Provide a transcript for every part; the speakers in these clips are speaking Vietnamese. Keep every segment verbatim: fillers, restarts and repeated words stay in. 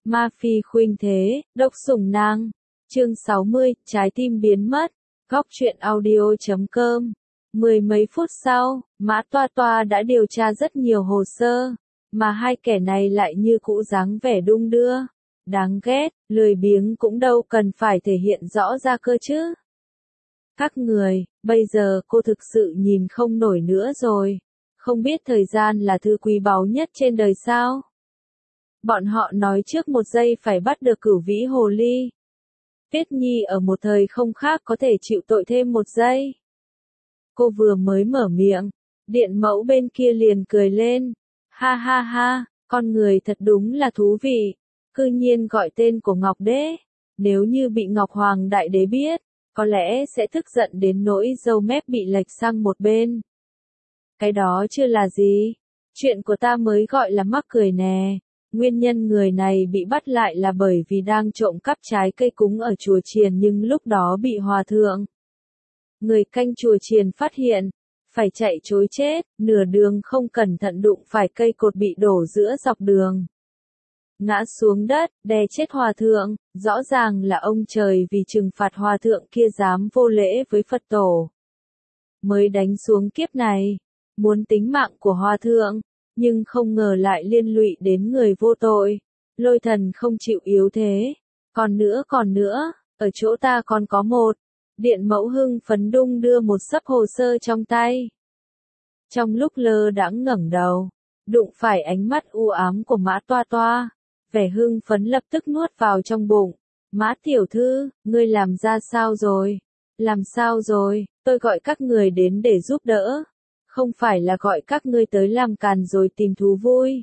Ma phi khuynh thế, độc sủng nàng. Chương sáu mươi, trái tim biến mất. Góc truyện audio chấm com. Mười mấy phút sau, Mã Toa Toa đã điều tra rất nhiều hồ sơ, mà hai kẻ này lại như cũ dáng vẻ đung đưa. Đáng ghét, lười biếng cũng đâu cần phải thể hiện rõ ra cơ chứ. Các người, bây giờ cô thực sự nhìn không nổi nữa rồi. Không biết thời gian là thứ quý báu nhất trên đời sao? Bọn họ nói trước một giây phải bắt được Cửu Vĩ Hồ Ly. Tuyết Nhi ở một thời không khác có thể chịu tội thêm một giây. Cô vừa mới mở miệng, điện mẫu bên kia liền cười lên. Ha ha ha, con người thật đúng là thú vị. Cư nhiên gọi tên của Ngọc Đế. Nếu như bị Ngọc Hoàng Đại Đế biết, có lẽ sẽ tức giận đến nỗi râu mép bị lệch sang một bên. Cái đó chưa là gì. Chuyện của ta mới gọi là mắc cười nè. Nguyên nhân người này bị bắt lại là bởi vì đang trộm cắp trái cây cúng ở chùa chiền nhưng lúc đó bị hòa thượng. Người canh chùa chiền phát hiện, phải chạy trối chết, nửa đường không cẩn thận đụng phải cây cột bị đổ giữa dọc đường. Ngã xuống đất, đè chết hòa thượng, rõ ràng là ông trời vì trừng phạt hòa thượng kia dám vô lễ với Phật tổ. Mới đánh xuống kiếp này, muốn tính mạng của hòa thượng, nhưng không ngờ lại liên lụy đến người vô tội. Lôi Thần không chịu yếu thế. Còn nữa còn nữa, ở chỗ ta còn có một. Điện mẫu hưng phấn đung đưa một xấp hồ sơ trong tay. Trong lúc lơ đãng ngẩng đầu, đụng phải ánh mắt u ám của Mã Toa Toa. Vẻ hưng phấn lập tức nuốt vào trong bụng. Mã tiểu thư, ngươi làm ra sao rồi? Làm sao rồi? Tôi gọi các người đến để giúp đỡ. Không phải là gọi các ngươi tới làm càn rồi tìm thú vui.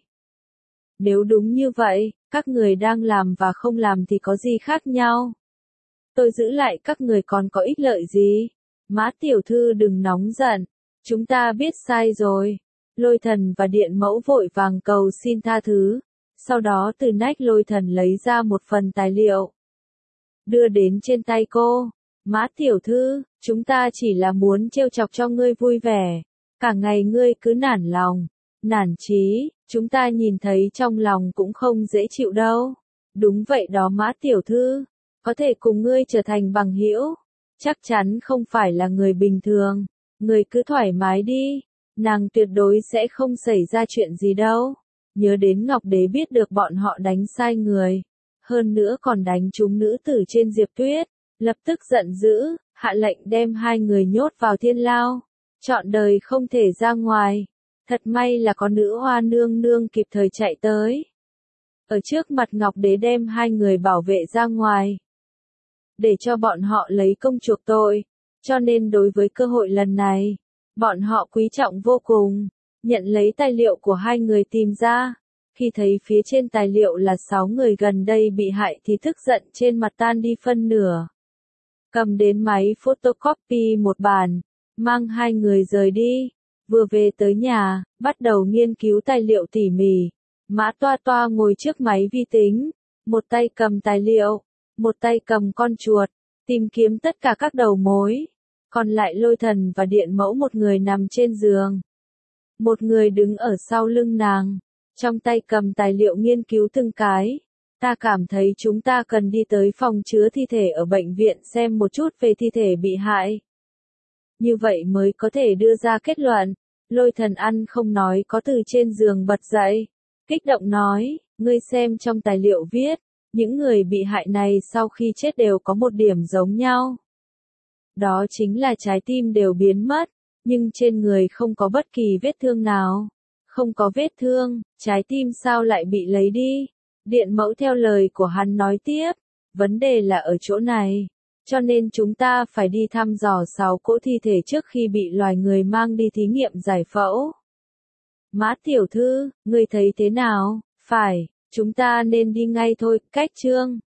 Nếu đúng như vậy, các người đang làm và không làm thì có gì khác nhau? Tôi giữ lại các người còn có ích lợi gì? Mã tiểu thư đừng nóng giận. Chúng ta biết sai rồi. Lôi Thần và điện mẫu vội vàng cầu xin tha thứ. Sau đó từ nách Lôi Thần lấy ra một phần tài liệu. Đưa đến trên tay cô. Mã tiểu thư, chúng ta chỉ là muốn trêu chọc cho ngươi vui vẻ. Cả ngày ngươi cứ nản lòng, nản chí, chúng ta nhìn thấy trong lòng cũng không dễ chịu đâu. Đúng vậy đó Mã tiểu thư, có thể cùng ngươi trở thành bằng hữu, chắc chắn không phải là người bình thường. Ngươi cứ thoải mái đi, nàng tuyệt đối sẽ không xảy ra chuyện gì đâu. Nhớ đến Ngọc Đế biết được bọn họ đánh sai người, hơn nữa còn đánh trúng nữ tử trên Diệp Tuyết, lập tức giận dữ, hạ lệnh đem hai người nhốt vào thiên lao. Trọn đời không thể ra ngoài. Thật may là có nữ hoa nương nương kịp thời chạy tới. Ở trước mặt Ngọc Đế đem hai người bảo vệ ra ngoài. Để cho bọn họ lấy công chuộc tội. Cho nên đối với cơ hội lần này, bọn họ quý trọng vô cùng. Nhận lấy tài liệu của hai người tìm ra. Khi thấy phía trên tài liệu là sáu người gần đây bị hại thì tức giận trên mặt tan đi phân nửa. Cầm đến máy photocopy một bản. Mang hai người rời đi, vừa về tới nhà, bắt đầu nghiên cứu tài liệu tỉ mỉ. Mã Toa Toa ngồi trước máy vi tính, một tay cầm tài liệu, một tay cầm con chuột, tìm kiếm tất cả các đầu mối. Còn lại Lôi Thần và điện mẫu một người nằm trên giường. Một người đứng ở sau lưng nàng, trong tay cầm tài liệu nghiên cứu từng cái. Ta cảm thấy chúng ta cần đi tới phòng chứa thi thể ở bệnh viện xem một chút về thi thể bị hại. Như vậy mới có thể đưa ra kết luận. Lôi Thần ăn không nói có từ trên giường bật dậy. Kích động nói, ngươi xem trong tài liệu viết, những người bị hại này sau khi chết đều có một điểm giống nhau. Đó chính là trái tim đều biến mất, nhưng trên người không có bất kỳ vết thương nào. Không có vết thương, trái tim sao lại bị lấy đi? Điện mẫu theo lời của hắn nói tiếp, vấn đề là ở chỗ này. Cho nên chúng ta phải đi thăm dò sáu cỗ thi thể trước khi bị loài người mang đi thí nghiệm giải phẫu. Mã tiểu thư, ngươi thấy thế nào? Phải, chúng ta nên đi ngay thôi. Cách chương